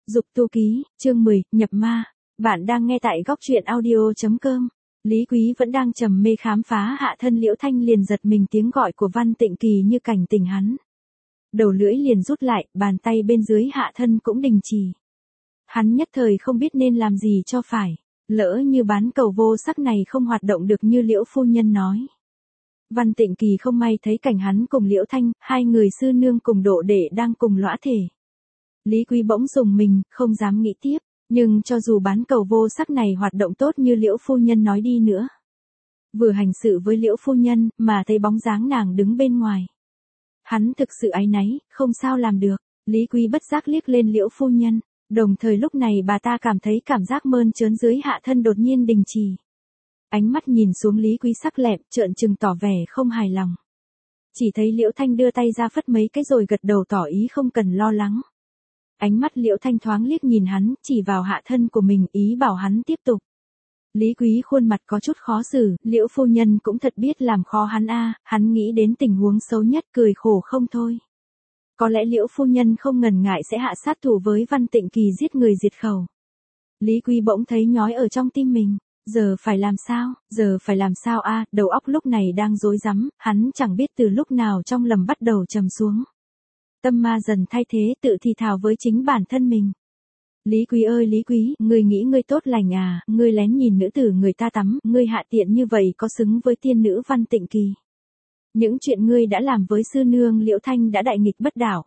Dục tu ký, chương 10, nhập ma. Bạn đang nghe tại góc truyện audio.com. Lý Quý vẫn đang trầm mê khám phá hạ thân Liễu Thanh liền giật mình tiếng gọi của Văn Tịnh Kỳ như cảnh tỉnh hắn. Đầu lưỡi liền rút lại, bàn tay bên dưới hạ thân cũng đình chỉ. Hắn nhất thời không biết nên làm gì cho phải, lỡ như bán cầu vô sắc này không hoạt động được như Liễu phu nhân nói. Văn Tịnh Kỳ không may thấy cảnh hắn cùng Liễu Thanh, hai người sư nương cùng độ đệ đang cùng lõa thể. Lý Quý bỗng rùng mình, không dám nghĩ tiếp, nhưng cho dù bán cầu vô sắc này hoạt động tốt như Liễu phu nhân nói đi nữa. Vừa hành sự với Liễu phu nhân, mà thấy bóng dáng nàng đứng bên ngoài. Hắn thực sự áy náy, không sao làm được, Lý Quý bất giác liếc lên Liễu phu nhân, đồng thời lúc này bà ta cảm thấy cảm giác mơn trớn dưới hạ thân đột nhiên đình chỉ. Ánh mắt nhìn xuống Lý Quý sắc lẹm, trợn trừng tỏ vẻ không hài lòng. Chỉ thấy Liễu Thanh đưa tay ra phất mấy cái rồi gật đầu tỏ ý không cần lo lắng. Ánh mắt Liễu Thanh thoáng liếc nhìn hắn, chỉ vào hạ thân của mình ý bảo hắn tiếp tục. Lý Quý khuôn mặt có chút khó xử, Liễu phu nhân cũng thật biết làm khó hắn a, hắn nghĩ đến tình huống xấu nhất cười khổ không thôi. Có lẽ Liễu phu nhân không ngần ngại sẽ hạ sát thủ với Văn Tịnh Kỳ giết người diệt khẩu. Lý Quý bỗng thấy nhói ở trong tim mình, giờ phải làm sao a, đầu óc lúc này đang rối rắm, hắn chẳng biết từ lúc nào trong lầm bắt đầu trầm xuống. Tâm ma dần thay thế tự thì thào với chính bản thân mình. Lý Quý ơi Lý Quý, ngươi nghĩ ngươi tốt lành à, ngươi lén nhìn nữ tử người ta tắm, ngươi hạ tiện như vậy có xứng với tiên nữ Văn Tịnh Kỳ. Những chuyện ngươi đã làm với sư nương Liễu Thanh đã đại nghịch bất đạo.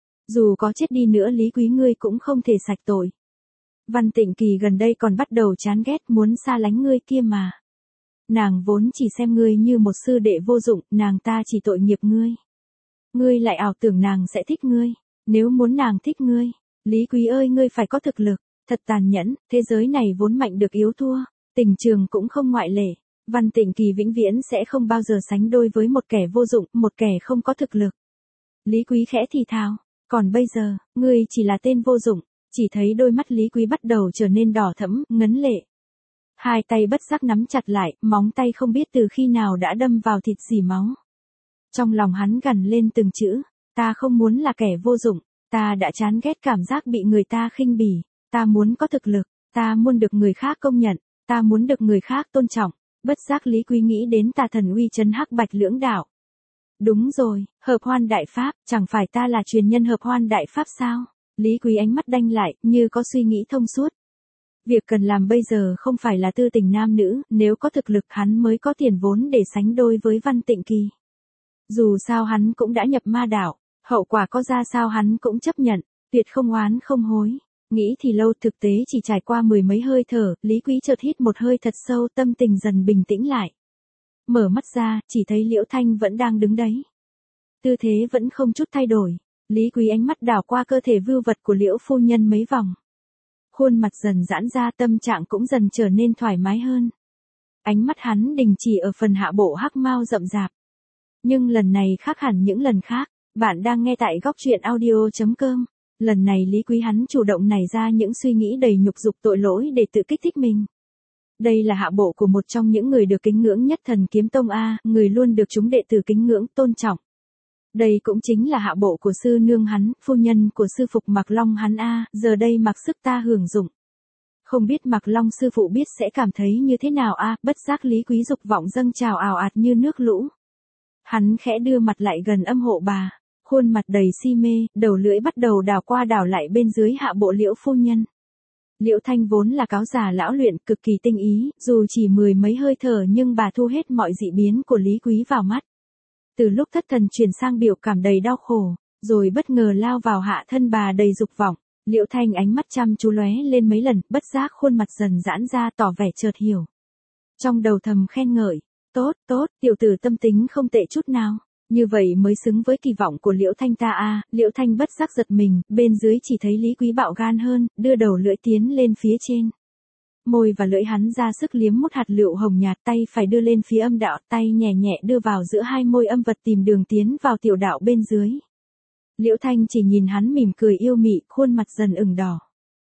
Dù có chết đi nữa Lý Quý ngươi cũng không thể sạch tội. Văn Tịnh Kỳ gần đây còn bắt đầu chán ghét muốn xa lánh ngươi kia mà. Nàng vốn chỉ xem ngươi như một sư đệ vô dụng, nàng ta chỉ tội nghiệp ngươi. Ngươi lại ảo tưởng nàng sẽ thích ngươi, nếu muốn nàng thích ngươi, Lý Quý ơi ngươi phải có thực lực, thật tàn nhẫn, thế giới này vốn mạnh được yếu thua, tình trường cũng không ngoại lệ, Văn Tịnh Kỳ vĩnh viễn sẽ không bao giờ sánh đôi với một kẻ vô dụng, một kẻ không có thực lực. Lý Quý khẽ thì thào, còn bây giờ, ngươi chỉ là tên vô dụng, chỉ thấy đôi mắt Lý Quý bắt đầu trở nên đỏ thẫm, ngấn lệ. Hai tay bất giác nắm chặt lại, móng tay không biết từ khi nào đã đâm vào thịt rỉ máu. Trong lòng hắn gằn lên từng chữ, ta không muốn là kẻ vô dụng, ta đã chán ghét cảm giác bị người ta khinh bỉ, ta muốn có thực lực, ta muốn được người khác công nhận, ta muốn được người khác tôn trọng. Bất giác Lý Quý nghĩ đến tà thần uy chấn hắc bạch lưỡng đạo. Đúng rồi, hợp hoan đại pháp, chẳng phải ta là truyền nhân hợp hoan đại pháp sao? Lý Quý ánh mắt đanh lại, như có suy nghĩ thông suốt. Việc cần làm bây giờ không phải là tư tình nam nữ, nếu có thực lực hắn mới có tiền vốn để sánh đôi với Văn Tịnh Kỳ. Dù sao hắn cũng đã nhập ma đạo, hậu quả có ra sao hắn cũng chấp nhận, tuyệt không oán không hối. Nghĩ thì lâu thực tế chỉ trải qua mười mấy hơi thở, Lý Quý chợt hít một hơi thật sâu, tâm tình dần bình tĩnh lại. Mở mắt ra, chỉ thấy Liễu Thanh vẫn đang đứng đấy. Tư thế vẫn không chút thay đổi, Lý Quý ánh mắt đảo qua cơ thể vưu vật của Liễu phu nhân mấy vòng. Khuôn mặt dần giãn ra, tâm trạng cũng dần trở nên thoải mái hơn. Ánh mắt hắn đình chỉ ở phần hạ bộ hắc mao rậm rạp. Nhưng lần này khác hẳn những lần khác, bạn đang nghe tại góc truyện audio.com. Lần này Lý Quý hắn chủ động nảy ra những suy nghĩ đầy nhục dục tội lỗi để tự kích thích mình. Đây là hạ bộ của một trong những người được kính ngưỡng nhất Thần Kiếm Tông A, người luôn được chúng đệ tử kính ngưỡng tôn trọng. Đây cũng chính là hạ bộ của sư nương hắn, phu nhân của sư phục Mạc Long hắn A, giờ đây mặc sức ta hưởng dụng. Không biết Mạc Long sư phụ biết sẽ cảm thấy như thế nào A, bất giác Lý Quý dục vọng dâng trào ào ạt như nước lũ. Hắn khẽ đưa mặt lại gần âm hộ bà. Khuôn mặt đầy si mê, đầu lưỡi bắt đầu đảo qua đảo lại bên dưới hạ bộ Liễu phu nhân. Liễu Thanh vốn là cáo già lão luyện, cực kỳ tinh ý, dù chỉ mười mấy hơi thở nhưng bà thu hết mọi dị biến của Lý Quý vào mắt. Từ lúc thất thần chuyển sang biểu cảm đầy đau khổ, rồi bất ngờ lao vào hạ thân bà đầy dục vọng, Liễu Thanh ánh mắt chăm chú lóe lên mấy lần, bất giác khuôn mặt dần giãn ra tỏ vẻ chợt hiểu. Trong đầu thầm khen ngợi, tốt, tiểu tử tâm tính không tệ chút nào. Như vậy mới xứng với kỳ vọng của Liễu Thanh ta a. Liễu Thanh bất giác giật mình, bên dưới chỉ thấy Lý Quý bạo gan hơn, đưa đầu lưỡi tiến lên phía trên. Môi và lưỡi hắn ra sức liếm một hạt lựu hồng nhạt, tay phải đưa lên phía âm đạo, tay nhẹ nhẹ đưa vào giữa hai môi âm vật tìm đường tiến vào tiểu đạo bên dưới. Liễu Thanh chỉ nhìn hắn mỉm cười yêu mị, khuôn mặt dần ửng đỏ.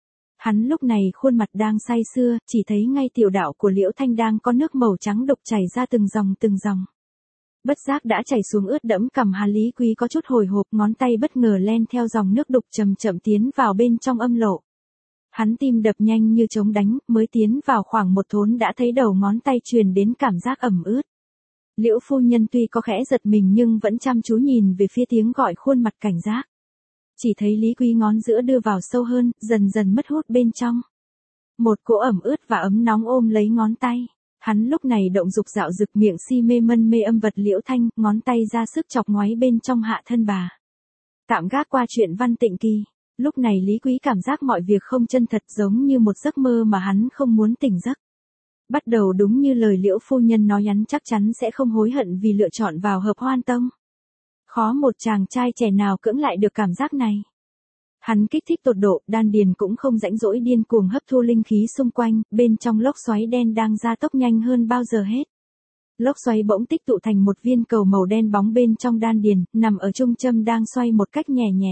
Hắn lúc này khuôn mặt đang say sưa, chỉ thấy ngay tiểu đạo của Liễu Thanh đang có nước màu trắng đục chảy ra từng dòng. Bất giác đã chảy xuống ướt đẫm cằm Hà. Lý Quý có chút hồi hộp, ngón tay bất ngờ len theo dòng nước đục chậm chậm tiến vào bên trong âm lộ. Hắn tim đập nhanh như trống đánh, mới tiến vào khoảng một thốn đã thấy đầu ngón tay truyền đến cảm giác ẩm ướt. Liễu phu nhân tuy có khẽ giật mình nhưng vẫn chăm chú nhìn về phía tiếng gọi, khuôn mặt cảnh giác. Chỉ thấy Lý Quý ngón giữa đưa vào sâu hơn, dần dần mất hút bên trong. Một cỗ ẩm ướt và ấm nóng ôm lấy ngón tay. Hắn lúc này động dục dạo dực, miệng si mê mân mê âm vật Liễu Thanh, ngón tay ra sức chọc ngoáy bên trong hạ thân bà. Tạm gác qua chuyện Văn Tịnh Kỳ. Lúc này Lý Quý cảm giác mọi việc không chân thật, giống như một giấc mơ mà hắn không muốn tỉnh giấc. Bắt đầu đúng như lời Liễu phu nhân nói, hắn chắc chắn sẽ không hối hận vì lựa chọn vào Hợp Hoan Tông. Khó một chàng trai trẻ nào cưỡng lại được cảm giác này. Hắn kích thích tột độ, đan điền cũng không rãnh rỗi điên cuồng hấp thu linh khí xung quanh, bên trong lốc xoáy đen đang gia tốc nhanh hơn bao giờ hết. Lốc xoáy bỗng tích tụ thành một viên cầu màu đen bóng bên trong đan điền, nằm ở trung châm đang xoay một cách nhẹ nhẹ.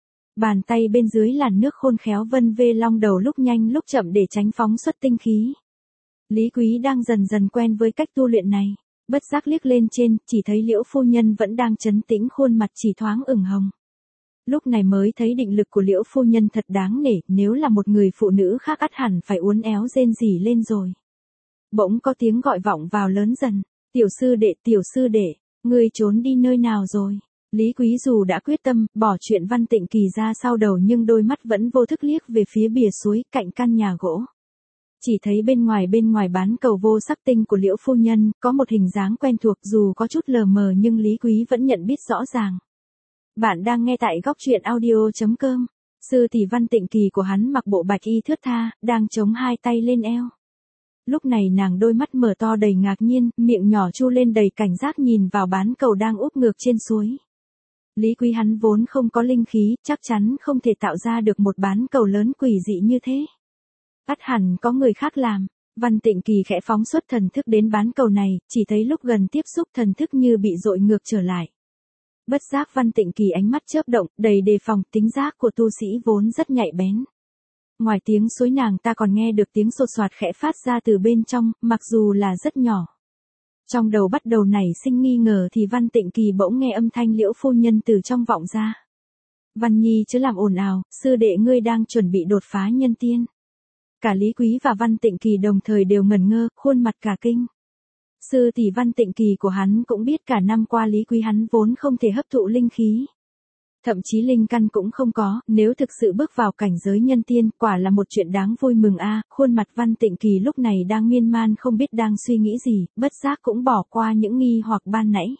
Bàn tay bên dưới làn nước khôn khéo vân vê long đầu lúc nhanh lúc chậm để tránh phóng xuất tinh khí. Lý Quý đang dần dần quen với cách tu luyện này, bất giác liếc lên trên, chỉ thấy Liễu phu nhân vẫn đang trấn tĩnh, khuôn mặt chỉ thoáng ửng hồng. Lúc này mới thấy định lực của Liễu phu nhân thật đáng nể, nếu là một người phụ nữ khác ắt hẳn phải uốn éo rên rỉ lên rồi. Bỗng có tiếng gọi vọng vào lớn dần, tiểu sư đệ, ngươi trốn đi nơi nào rồi? Lý Quý dù đã quyết tâm, bỏ chuyện Văn Tịnh Kỳ ra sau đầu nhưng đôi mắt vẫn vô thức liếc về phía bìa suối, cạnh căn nhà gỗ. Chỉ thấy bên ngoài bán cầu vô sắc tinh của Liễu phu nhân, có một hình dáng quen thuộc, dù có chút lờ mờ nhưng Lý Quý vẫn nhận biết rõ ràng. Bạn đang nghe tại góc truyện audio.com. Sư tỷ Văn Tịnh Kỳ của hắn mặc bộ bạch y thướt tha, đang chống hai tay lên eo. Lúc này nàng đôi mắt mở to đầy ngạc nhiên, miệng nhỏ chu lên đầy cảnh giác nhìn vào bán cầu đang úp ngược trên suối. Lý Quý hắn vốn không có linh khí, chắc chắn không thể tạo ra được một bán cầu lớn quỷ dị như thế. Ắt hẳn có người khác làm. Văn Tịnh Kỳ khẽ phóng xuất thần thức đến bán cầu này, chỉ thấy lúc gần tiếp xúc thần thức như bị dội ngược trở lại. Bất giác Văn Tịnh Kỳ ánh mắt chớp động, đầy đề phòng, tính giác của tu sĩ vốn rất nhạy bén. Ngoài tiếng suối nàng ta còn nghe được tiếng sột soạt khẽ phát ra từ bên trong, mặc dù là rất nhỏ. Trong đầu bắt đầu nảy sinh nghi ngờ thì Văn Tịnh Kỳ bỗng nghe âm thanh Liễu phu nhân từ trong vọng ra. Văn Nhi chớ làm ồn ào, sư đệ ngươi đang chuẩn bị đột phá nhân tiên. Cả Lý Quý và Văn Tịnh Kỳ đồng thời đều ngẩn ngơ, khuôn mặt cả kinh. Sư tỷ Văn Tịnh Kỳ của hắn cũng biết cả năm qua Lý Quý hắn vốn không thể hấp thụ linh khí. Thậm chí linh căn cũng không có, nếu thực sự bước vào cảnh giới nhân tiên, quả là một chuyện đáng vui mừng a. Khuôn mặt Văn Tịnh Kỳ lúc này đang miên man không biết đang suy nghĩ gì, bất giác cũng bỏ qua những nghi hoặc ban nãy.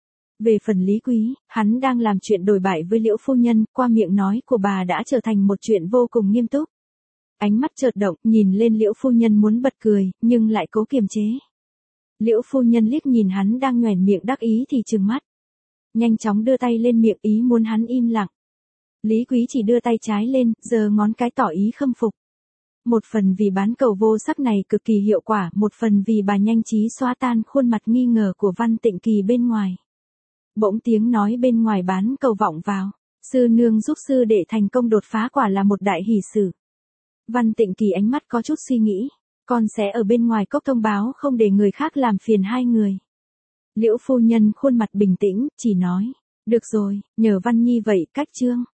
Về phần Lý Quý, hắn đang làm chuyện đồi bại với Liễu phu nhân, qua miệng nói của bà đã trở thành một chuyện vô cùng nghiêm túc. Ánh mắt chợt động, nhìn lên Liễu phu nhân muốn bật cười, nhưng lại cố kiềm chế. Liễu phu nhân liếc nhìn hắn đang nhoẻn miệng đắc ý thì trừng mắt. Nhanh chóng đưa tay lên miệng ý muốn hắn im lặng. Lý Quý chỉ đưa tay trái lên, giơ ngón cái tỏ ý khâm phục. Một phần vì bán cầu vô sắc này cực kỳ hiệu quả, một phần vì bà nhanh trí xóa tan khuôn mặt nghi ngờ của Văn Tịnh Kỳ bên ngoài. Bỗng tiếng nói bên ngoài bán cầu vọng vào. Sư nương giúp sư đệ thành công đột phá quả là một đại hỷ sự. Văn Tịnh Kỳ ánh mắt có chút suy nghĩ. Con sẽ ở bên ngoài cốc thông báo không để người khác làm phiền hai người. Liễu phu nhân khuôn mặt bình tĩnh, chỉ nói. Được rồi, nhờ Văn Nhi vậy cách chương.